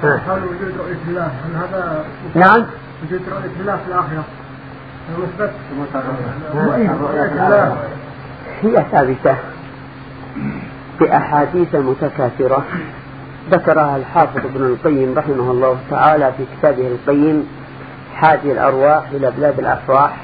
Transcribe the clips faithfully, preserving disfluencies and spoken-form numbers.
هل وجود رؤية الله هل هذا نعم وجود رؤية الله في الآخرة مثبت؟ رؤية الله هي ثابتة بأحاديث متكاثرة ذكرها الحافظ ابن القيم رحمه الله تعالى في كتابه القيم حادي الأرواح إلى بلاد الأفراح،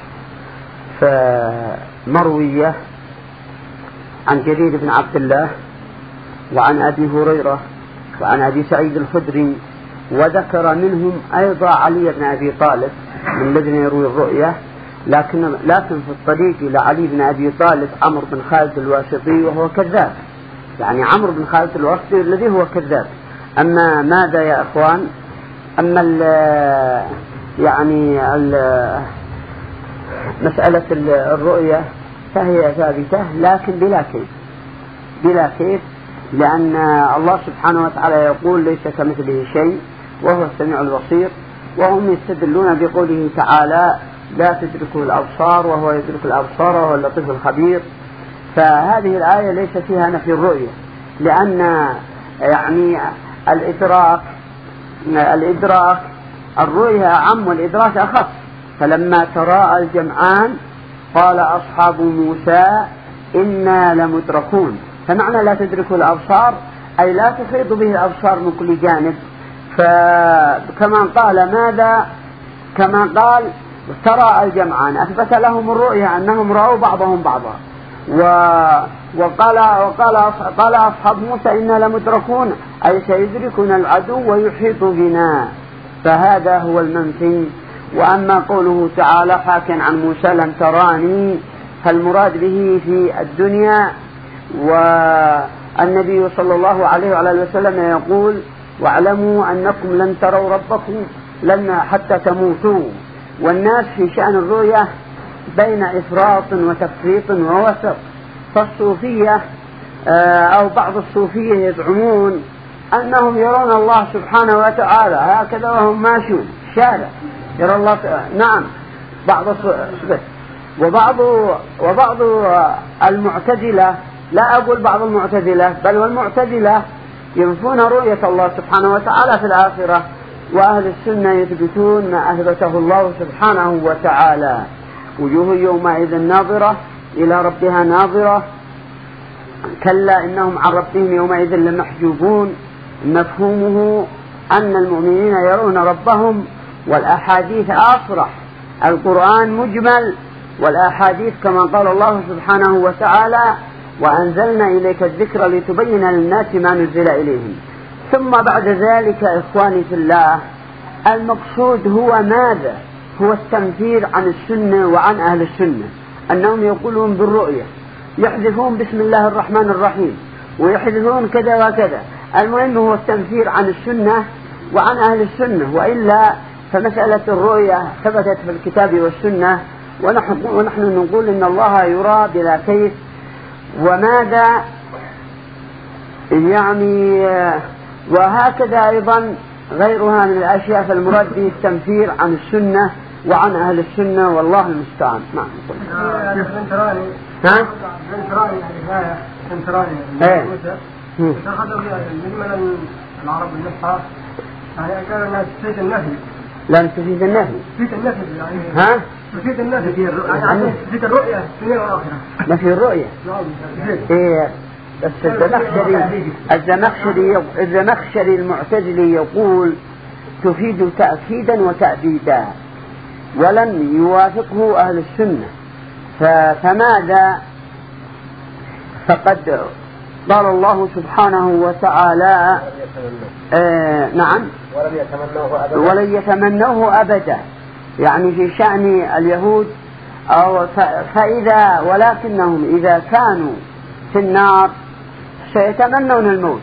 فمروية عن جرير بن عبد الله وعن أبي هريرة وعن أبي سعيد الخدري، وذكر منهم أيضا علي بن أبي طالب من الذين يروي الرؤية، لكن لكن في الطريق إلى علي بن أبي طالب عمرو بن خالد الواسطي وهو كذاب، يعني عمرو بن خالد الواسطي الذي هو كذاب. أما ماذا يا أخوان؟ أما ال يعني ال مسألة الرؤية فهي ثابتة لكن بلا كيف بلا كيف لأن الله سبحانه وتعالى يقول ليس كمثله شيء وهو السميع البصير، وهم يستدلون بقوله تعالى لا تدركه الأبصار وهو يدرك الأبصار وهو اللطيف الخبير. فهذه الآية ليس فيها نفي الرؤية، لأن يعني الإدراك الإدراك الرؤية أعم والإدراك أخف. فلما تراءى الجمعان قال أصحاب موسى إنا لمدركون، فمعنى لا تدركه الأبصار أي لا تحيط به الأبصار من كل جانب. فكما قال ماذا كما قال تراءى الجمعان أثبت لهم الرؤية أنهم رأوا بعضهم بعضا، وقال وقال قال أصحاب موسى إنا لمدركون أي سيدركنا العدو ويحيط بنا، فهذا هو المنفي. وأما قوله تعالى حاكيا عن موسى لن تراني فالمراد به في الدنيا، والنبي صلى الله عليه وعلى وسلم يقول واعلموا أنكم لن تروا ربكم لن حتى تموتوا. والناس في شأن الرؤية بين إفراط وتفريط ووسط، فالصوفية أو بعض الصوفية يزعمون أنهم يرون الله سبحانه وتعالى هكذا وهم ماشون شارع يرى الله. نعم بعض وبعض وبعض المعتزلة، لا أقول بعض المعتزلة بل والمعتزلة ينفون رؤية الله سبحانه وتعالى في الآخرة، وأهل السنة يثبتون ما أثبته الله سبحانه وتعالى. وجوه يومئذ ناظرة إلى ربها ناظرة كلا إنهم عن ربهم يومئذ لمحجوبون. مفهومه أن المؤمنين يرون ربهم، والأحاديث أصرح، القرآن مجمل، والأحاديث كما قال الله سبحانه وتعالى وأنزلنا إليك الذكر لتبين للناس ما نزل إليهم. ثم بعد ذلك إخواني في الله المقصود هو ماذا؟ هو التنفير عن السنة وعن أهل السنة، أنهم يقولون بالرؤية، يحذفون بسم الله الرحمن الرحيم ويحذفون كذا وكذا. المهم هو التنفير عن السنة وعن أهل السنة، وإلا فمسألة الرؤية ثبتت في الكتاب والسنة، ونحن, ونحن نقول إن الله يرى بلا كيف. وماذا يعني وهكذا أيضا غيرها من الأشياء، فالمراد به التنفير عن السنة وعن أهل السنة والله المستعان. نعم. سنتراني ها؟ سنتراني الآية سنتراني إيه. تأخذوا من العرب النصحى يعني كان الناس تفيد النفي. لا تفيد النفي. تفيد النفي يعني. ها؟ تفيد النفي في الرؤية. تفيد الرؤية في الدنيا والآخرة. نفي الرؤية. إيه. بس الزمخشري الزمخشري الزمخشري المعتزلي يقول تفيد تأكيدا وتأبيدا، ولم يوافقه أهل السنة. فماذا؟ فقد قال الله سبحانه وتعالى آه نعم ولن يتمنوه أبدا ولن يتمنوه أبدا، يعني في شأن اليهود أو فإذا ولكنهم إذا كانوا في النار سيتمنون الموت.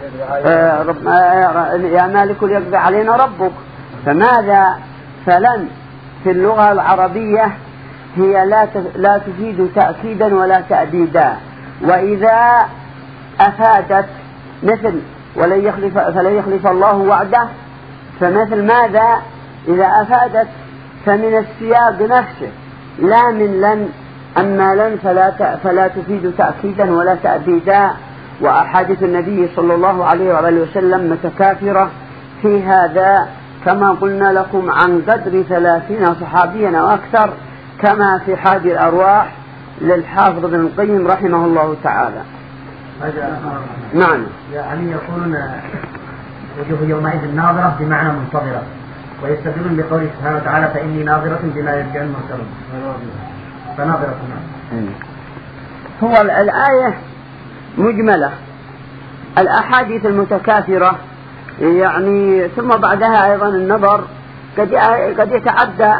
آه يا مالك ليقضي علينا ربك. فماذا؟ فلن في اللغة العربية هي لا لا تفيد تأكيدا ولا تأبيدا، وإذا أفادت مثل ولن يخلف فلن يخلف الله وعده، فمثل ماذا؟ إذا أفادت فمن السياق نفسه لا من لن. أما لن فلا فلا تفيد تأكيدا ولا تأبيدا. وأحاديث النبي صلى الله عليه وآله وسلم متكاثرة في هذا كما قلنا لكم عن قدر ثلاثين صحابيا أو أكثر، كما في حادي الأرواح للحافظ ابن القيم رحمه الله تعالى. نعم. يعني يقولون وجوه يومئذ ناظرة بمعنى منتظرة، ويستدلون بقوله سبحانه وتعالى فإني ناظرة بما يرجع المرسلون، فناظرة. هو الآية مجملة، الأحاديث المتكاثرة يعني، ثم بعدها أيضا النظر قد قد يتعدى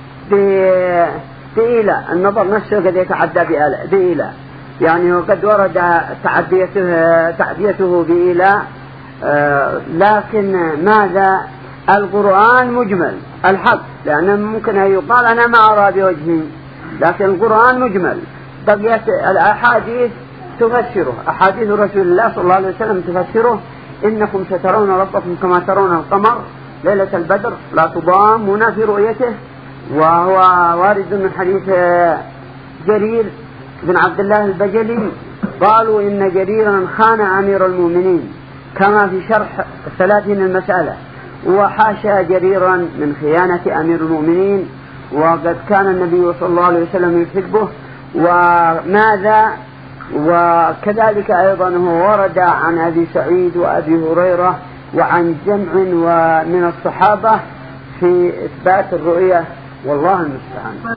بإلى، النظر نفسه قد يتعدى بإلى، يعني وقد ورد تعديته تعديته بإلى، آه لكن ماذا؟ القرآن مجمل الحق، لأن ممكن أن يقال أنا ما أرى بوجهي، لكن القرآن مجمل. بقيت الأحاديث تفسره، أحاديث رسول الله صلى الله عليه وسلم تفسره: إنكم سترون ربكم كما ترون القمر ليلة البدر لا تضامون في رؤيته. وهو وارد من حديث جرير بن عبد الله البجلي، قالوا إن جريرا خان أمير المؤمنين، كما في شرح ثلاثين المسألة، وحاشا جريرا من خيانة أمير المؤمنين، وقد كان النبي صلى الله عليه وسلم يحبه. وماذا؟ وكذلك أيضا هو ورد عن أبي سعيد وأبي هريرة وعن جمع ومن الصحابة في إثبات الرؤية، والله المستعان.